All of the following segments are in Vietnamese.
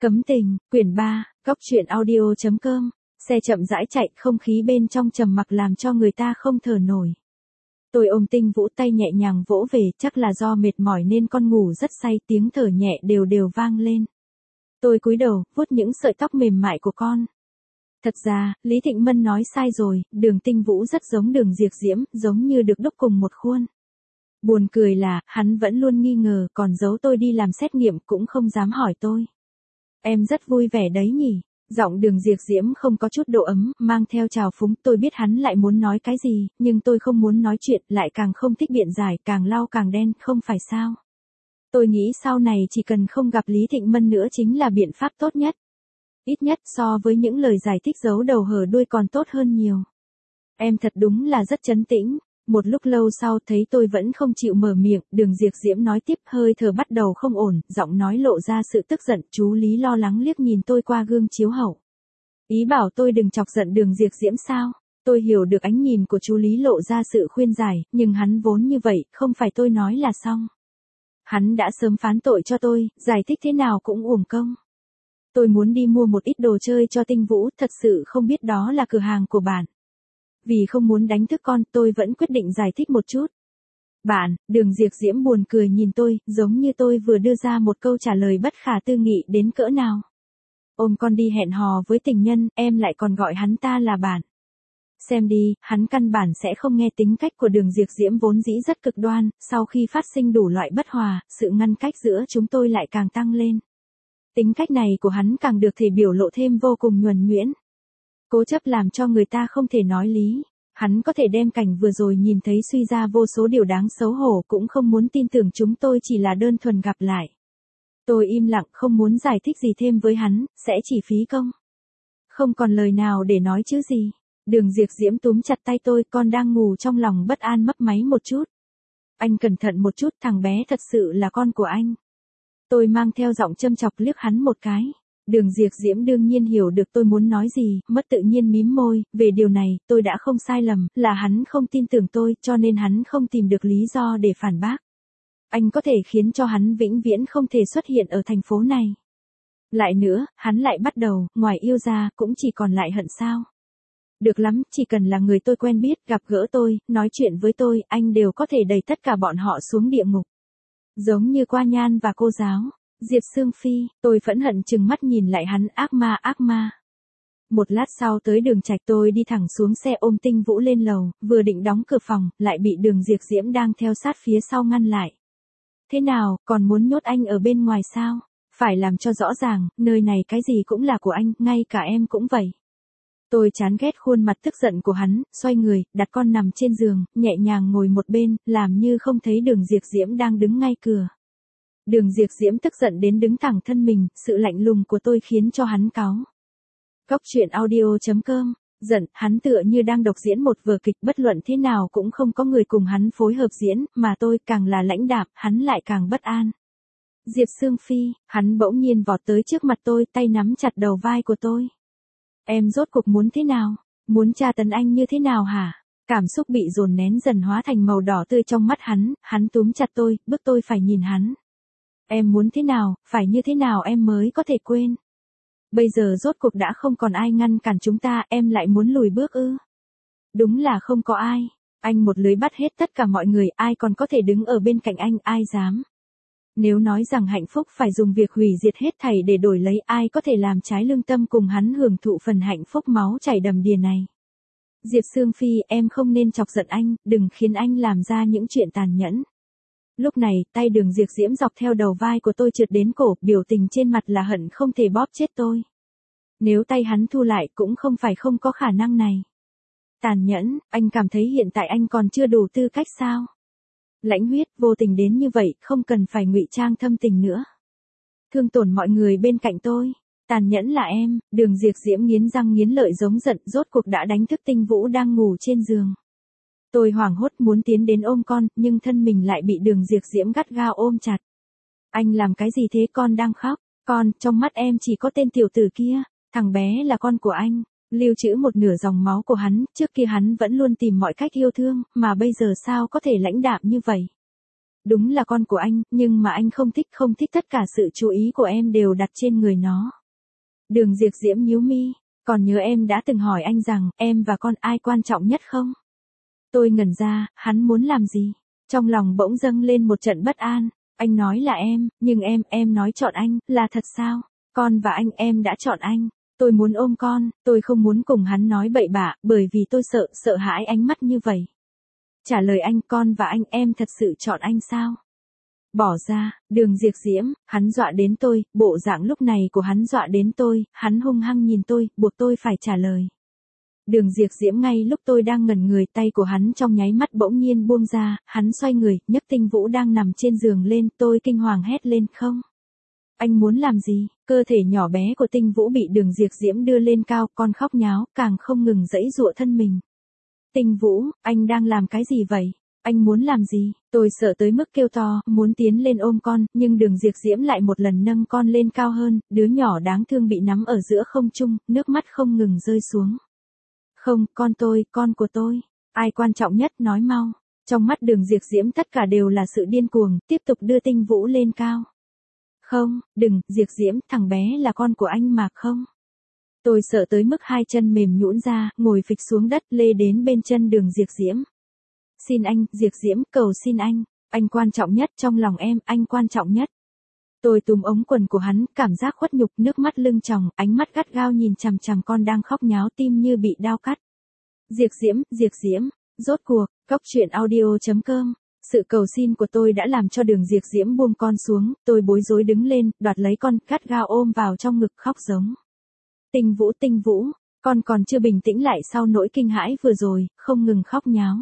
Cấm tình, quyển 3, góc truyện audio.com, xe chậm rãi chạy, không khí bên trong trầm mặc làm cho người ta không thở nổi. Tôi ôm Tinh Vũ, tay nhẹ nhàng vỗ về, chắc là do mệt mỏi nên con ngủ rất say, tiếng thở nhẹ đều đều vang lên. Tôi cúi đầu, vuốt những sợi tóc mềm mại của con. Thật ra, Lý Thịnh Mân nói sai rồi, Đường Tinh Vũ rất giống Đường Diệp Diễm, giống như được đúc cùng một khuôn. Buồn cười là, hắn vẫn luôn nghi ngờ, còn giấu tôi đi làm xét nghiệm cũng không dám hỏi tôi. Em rất vui vẻ đấy nhỉ. Giọng Đường Diệp Diễm không có chút độ ấm, mang theo trào phúng. Tôi biết hắn lại muốn nói cái gì, nhưng tôi không muốn nói chuyện, lại càng không thích biện giải, càng lau càng đen, không phải sao. Tôi nghĩ sau này chỉ cần không gặp Lý Thịnh Mân nữa chính là biện pháp tốt nhất. Ít nhất so với những lời giải thích giấu đầu hở đuôi còn tốt hơn nhiều. Em thật đúng là rất trấn tĩnh. Một lúc lâu sau thấy tôi vẫn không chịu mở miệng, Đường Diệp Diễm nói tiếp, hơi thở bắt đầu không ổn, giọng nói lộ ra sự tức giận. Chú Lý lo lắng liếc nhìn tôi qua gương chiếu hậu. Ý bảo tôi đừng chọc giận Đường Diệp Diễm sao? Tôi hiểu được ánh nhìn của chú Lý lộ ra sự khuyên giải, nhưng hắn vốn như vậy, không phải tôi nói là xong. Hắn đã sớm phán tội cho tôi, giải thích thế nào cũng uổng công. Tôi muốn đi mua một ít đồ chơi cho Tinh Vũ, thật sự không biết đó là cửa hàng của bạn. Vì không muốn đánh thức con, tôi vẫn quyết định giải thích một chút. Bạn, Đường Diệp Diễm buồn cười nhìn tôi, giống như tôi vừa đưa ra một câu trả lời bất khả tư nghị đến cỡ nào. Ôm con đi hẹn hò với tình nhân, em lại còn gọi hắn ta là bạn. Xem đi, hắn căn bản sẽ không nghe. Tính cách của Đường Diệp Diễm vốn dĩ rất cực đoan, sau khi phát sinh đủ loại bất hòa, sự ngăn cách giữa chúng tôi lại càng tăng lên. Tính cách này của hắn càng được thể biểu lộ thêm vô cùng nhuần nhuyễn. Cố chấp làm cho người ta không thể nói lý. Hắn có thể đem cảnh vừa rồi nhìn thấy suy ra vô số điều đáng xấu hổ, cũng không muốn tin tưởng chúng tôi chỉ là đơn thuần gặp lại. Tôi im lặng, không muốn giải thích gì thêm với hắn, sẽ chỉ phí công. Không còn lời nào để nói chứ gì. Đường Diệp Diễm túm chặt tay tôi, con đang ngủ trong lòng bất an mấp máy một chút. Anh cẩn thận một chút, thằng bé thật sự là con của anh. Tôi mang theo giọng châm chọc liếc hắn một cái. Đường Diệp Diễm đương nhiên hiểu được tôi muốn nói gì, mất tự nhiên mím môi. Về điều này, tôi đã không sai lầm, là hắn không tin tưởng tôi, cho nên hắn không tìm được lý do để phản bác. Anh có thể khiến cho hắn vĩnh viễn không thể xuất hiện ở thành phố này. Lại nữa, hắn lại bắt đầu, ngoài yêu ra, cũng chỉ còn lại hận sao. Được lắm, chỉ cần là người tôi quen biết, gặp gỡ tôi, nói chuyện với tôi, anh đều có thể đẩy tất cả bọn họ xuống địa ngục. Giống như Qua Nhan và cô giáo. Diệp Sương Phi, tôi phẫn hận chừng mắt nhìn lại hắn, ác ma ác ma. Một lát sau tới Đường Trạch, tôi đi thẳng xuống xe ôm Tinh Vũ lên lầu, vừa định đóng cửa phòng, lại bị Đường Diệp Diễm đang theo sát phía sau ngăn lại. Thế nào, còn muốn nhốt anh ở bên ngoài sao? Phải làm cho rõ ràng, nơi này cái gì cũng là của anh, ngay cả em cũng vậy. Tôi chán ghét khuôn mặt tức giận của hắn, xoay người, đặt con nằm trên giường, nhẹ nhàng ngồi một bên, làm như không thấy Đường Diệp Diễm đang đứng ngay cửa. Đường Diệp Diễm tức giận đến đứng thẳng thân mình, sự lạnh lùng của tôi khiến cho hắn cáu. Góc truyện audio.com, giận, hắn tựa như đang độc diễn một vở kịch, bất luận thế nào cũng không có người cùng hắn phối hợp diễn, mà tôi càng là lãnh đạm, hắn lại càng bất an. Diệp Sương Phi, hắn bỗng nhiên vọt tới trước mặt tôi, tay nắm chặt đầu vai của tôi. Em rốt cuộc muốn thế nào? Muốn tra tấn anh như thế nào hả? Cảm xúc bị dồn nén dần hóa thành màu đỏ tươi trong mắt hắn túm chặt tôi, bức tôi phải nhìn hắn. Em muốn thế nào, phải như thế nào em mới có thể quên? Bây giờ rốt cuộc đã không còn ai ngăn cản chúng ta, em lại muốn lùi bước ư? Đúng là không có ai. Anh một lưới bắt hết tất cả mọi người, ai còn có thể đứng ở bên cạnh anh, ai dám? Nếu nói rằng hạnh phúc phải dùng việc hủy diệt hết thảy để đổi lấy, ai có thể làm trái lương tâm cùng hắn hưởng thụ phần hạnh phúc máu chảy đầm đìa này? Diệp Sương Phi, em không nên chọc giận anh, đừng khiến anh làm ra những chuyện tàn nhẫn. Lúc này, tay Đường Diệp Diễm dọc theo đầu vai của tôi trượt đến cổ, biểu tình trên mặt là hận không thể bóp chết tôi. Nếu tay hắn thu lại cũng không phải không có khả năng này. Tàn nhẫn, anh cảm thấy hiện tại anh còn chưa đủ tư cách sao? Lãnh huyết, vô tình đến như vậy, không cần phải ngụy trang thâm tình nữa. Thương tổn mọi người bên cạnh tôi. Tàn nhẫn là em. Đường Diệp Diễm nghiến răng nghiến lợi giống giận, rốt cuộc đã đánh thức Tinh Vũ đang ngủ trên giường. Tôi hoảng hốt muốn tiến đến ôm con, nhưng thân mình lại bị Đường Diệp Diễm gắt gao ôm chặt. Anh làm cái gì thế, con đang khóc? Con, trong mắt em chỉ có tên tiểu tử kia, thằng bé là con của anh. Lưu trữ một nửa dòng máu của hắn, trước kia hắn vẫn luôn tìm mọi cách yêu thương, mà bây giờ sao có thể lãnh đạm như vậy? Đúng là con của anh, nhưng mà anh không thích tất cả sự chú ý của em đều đặt trên người nó. Đường Diệp Diễm nhíu mi, còn nhớ em đã từng hỏi anh rằng, em và con ai quan trọng nhất không? Tôi ngẩn ra, hắn muốn làm gì? Trong lòng bỗng dâng lên một trận bất an, anh nói là em, nhưng em nói chọn anh, là thật sao? Con và anh em đã chọn anh. Tôi muốn ôm con, tôi không muốn cùng hắn nói bậy bạ, bởi vì tôi sợ hãi ánh mắt như vậy. Trả lời anh, con và anh em thật sự chọn anh sao? Bỏ ra, Đường Diệp Diễm, hắn dọa đến tôi, bộ dạng lúc này của hắn dọa đến tôi, hắn hung hăng nhìn tôi, buộc tôi phải trả lời. Đường Diệp Diễm ngay lúc tôi đang ngẩn người, tay của hắn trong nháy mắt bỗng nhiên buông ra, hắn xoay người, nhấc Tinh Vũ đang nằm trên giường lên, tôi kinh hoàng hét lên không. Anh muốn làm gì? Cơ thể nhỏ bé của Tinh Vũ bị Đường Diệp Diễm đưa lên cao, con khóc nháo, càng không ngừng giãy giụa thân mình. Tinh Vũ, anh đang làm cái gì vậy? Anh muốn làm gì? Tôi sợ tới mức kêu to, muốn tiến lên ôm con, nhưng Đường Diệp Diễm lại một lần nâng con lên cao hơn, đứa nhỏ đáng thương bị nắm ở giữa không trung, nước mắt không ngừng rơi xuống. Không, con của tôi. Ai quan trọng nhất, nói mau. Trong mắt Đường Diệp Diễm tất cả đều là sự điên cuồng, tiếp tục đưa Tinh Vũ lên cao. Không, đừng, Diệp Diễm, thằng bé là con của anh mà không. Tôi sợ tới mức hai chân mềm nhũn ra, ngồi phịch xuống đất, lê đến bên chân Đường Diệp Diễm. Xin anh, Diệp Diễm, cầu xin anh quan trọng nhất trong lòng em, anh quan trọng nhất. Tôi túm ống quần của hắn, cảm giác khuất nhục, nước mắt lưng tròng, ánh mắt gắt gao nhìn chằm chằm con đang khóc nháo, tim như bị đao cắt. Diệp Diễm, rốt cuộc, Cóc Truyện Audio.com. Sự cầu xin của tôi đã làm cho Đường Diệp Diễm buông con xuống, tôi bối rối đứng lên, đoạt lấy con, gắt gao ôm vào trong ngực khóc giống. Tinh Vũ, con còn chưa bình tĩnh lại sau nỗi kinh hãi vừa rồi, không ngừng khóc nháo.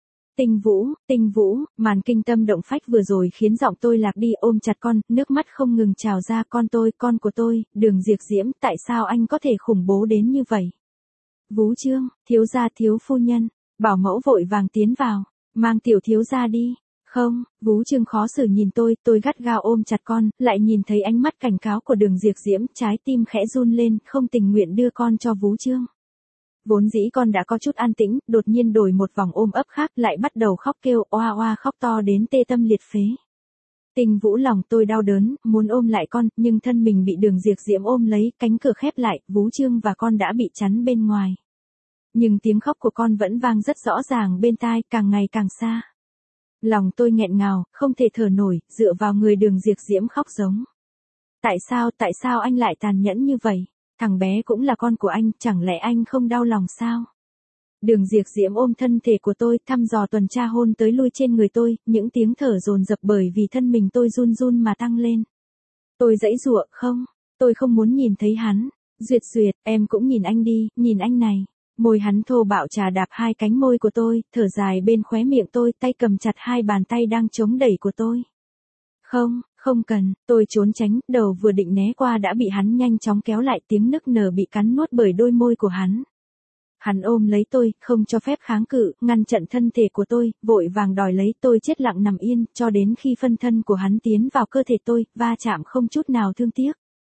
Tinh Vũ, màn kinh tâm động phách vừa rồi khiến giọng tôi lạc đi, ôm chặt con, nước mắt không ngừng trào ra, con của tôi, Đường Diệp Diễm, tại sao anh có thể khủng bố đến như vậy? Vú Trương, thiếu gia thiếu phu nhân, bảo mẫu vội vàng tiến vào, mang tiểu thiếu gia đi. Không, Vú Trương khó xử nhìn tôi gắt gao ôm chặt con, lại nhìn thấy ánh mắt cảnh cáo của Đường Diệp Diễm, trái tim khẽ run lên, không tình nguyện đưa con cho Vú Trương. Vốn dĩ con đã có chút an tĩnh, đột nhiên đổi một vòng ôm ấp khác, lại bắt đầu khóc kêu oa oa, khóc to đến tê tâm liệt phế. Tinh Vũ, lòng tôi đau đớn, muốn ôm lại con, nhưng thân mình bị Đường Diệp Diễm ôm lấy, cánh cửa khép lại, Vú Trương và con đã bị chắn bên ngoài. Nhưng tiếng khóc của con vẫn vang rất rõ ràng bên tai, càng ngày càng xa. Lòng tôi nghẹn ngào, không thể thở nổi, dựa vào người Đường Diệp Diễm khóc giống. Tại sao anh lại tàn nhẫn như vậy? Thằng bé cũng là con của anh, chẳng lẽ anh không đau lòng sao? Đường Diệp Diễm ôm thân thể của tôi, thăm dò tuần tra, hôn tới lui trên người tôi, những tiếng thở dồn dập bởi vì thân mình tôi run run mà tăng lên. Tôi giãy giụa, không, tôi không muốn nhìn thấy hắn. Duyệt, em cũng nhìn anh đi, nhìn anh này. Môi hắn thô bạo trà đạp hai cánh môi của tôi, thở dài bên khóe miệng tôi, tay cầm chặt hai bàn tay đang chống đẩy của tôi. Không cần, tôi trốn tránh, đầu vừa định né qua đã bị hắn nhanh chóng kéo lại, tiếng nức nở bị cắn nuốt bởi đôi môi của hắn. Hắn ôm lấy tôi, không cho phép kháng cự, ngăn chặn thân thể của tôi, vội vàng đòi lấy, tôi chết lặng nằm yên, cho đến khi phân thân của hắn tiến vào cơ thể tôi, va chạm không chút nào thương tiếc.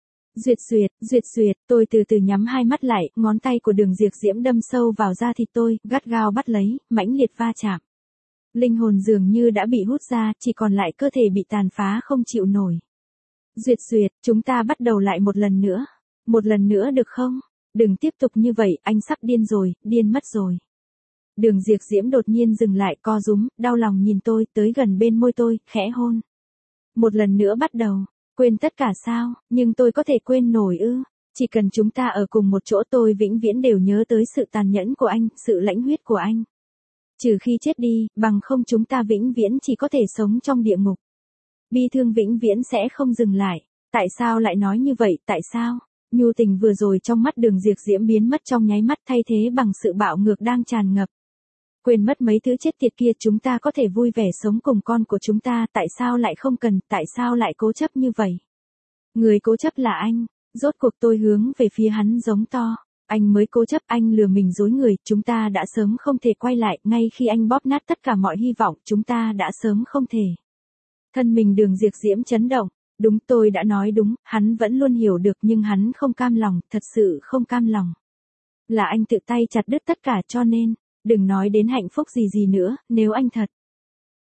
Duyệt, tôi từ từ nhắm hai mắt lại, ngón tay của Đường Diệp Diễm đâm sâu vào da thịt tôi, gắt gao bắt lấy, mãnh liệt va chạm. Linh hồn dường như đã bị hút ra, chỉ còn lại cơ thể bị tàn phá không chịu nổi. Duyệt, chúng ta bắt đầu lại một lần nữa. Một lần nữa được không? Đừng tiếp tục như vậy, anh sắp điên rồi, điên mất rồi. Đường Diệp Diễm đột nhiên dừng lại, co rúm, đau lòng nhìn tôi, tới gần bên môi tôi, khẽ hôn. Một lần nữa bắt đầu. Quên tất cả sao, nhưng tôi có thể quên nổi ư? Chỉ cần chúng ta ở cùng một chỗ, tôi vĩnh viễn đều nhớ tới sự tàn nhẫn của anh, sự lãnh huyết của anh. Trừ khi chết đi, bằng không chúng ta vĩnh viễn chỉ có thể sống trong địa ngục. Bi thương vĩnh viễn sẽ không dừng lại. Tại sao lại nói như vậy, tại sao? Nhu tình vừa rồi trong mắt Đường Diệp Diễm biến mất trong nháy mắt, thay thế bằng sự bạo ngược đang tràn ngập. Quên mất mấy thứ chết tiệt kia, chúng ta có thể vui vẻ sống cùng con của chúng ta, tại sao lại không cần, tại sao lại cố chấp như vậy? Người cố chấp là anh. Rốt cuộc tôi hướng về phía hắn giống to. Anh mới cố chấp, anh lừa mình dối người, chúng ta đã sớm không thể quay lại, ngay khi anh bóp nát tất cả mọi hy vọng, chúng ta đã sớm không thể. Thân mình Đường Diệp Diễm chấn động. Đúng, tôi đã nói đúng, hắn vẫn luôn hiểu được, nhưng hắn không cam lòng, thật sự không cam lòng. Là anh tự tay chặt đứt tất cả, cho nên, đừng nói đến hạnh phúc gì nữa, nếu anh thật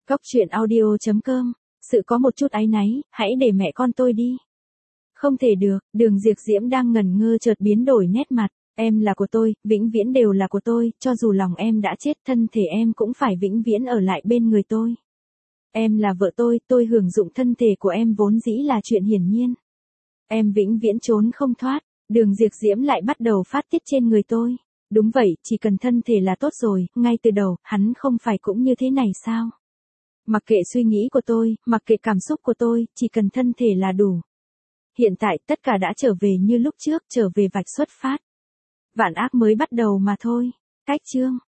Cốc truyện audio.com. Sự có một chút áy náy, hãy để mẹ con tôi đi. Không thể được, Đường Diệp Diễm đang ngẩn ngơ chợt biến đổi nét mặt. Em là của tôi, vĩnh viễn đều là của tôi, cho dù lòng em đã chết thân thể em cũng phải vĩnh viễn ở lại bên người tôi. Em là vợ tôi hưởng dụng thân thể của em vốn dĩ là chuyện hiển nhiên. Em vĩnh viễn trốn không thoát. Đường Diệp Diễm lại bắt đầu phát tiết trên người tôi. Đúng vậy, chỉ cần thân thể là tốt rồi, ngay từ đầu, hắn không phải cũng như thế này sao? Mặc kệ suy nghĩ của tôi, mặc kệ cảm xúc của tôi, chỉ cần thân thể là đủ. Hiện tại tất cả đã trở về như lúc trước, trở về vạch xuất phát. Vạn ác mới bắt đầu mà thôi. Cách chương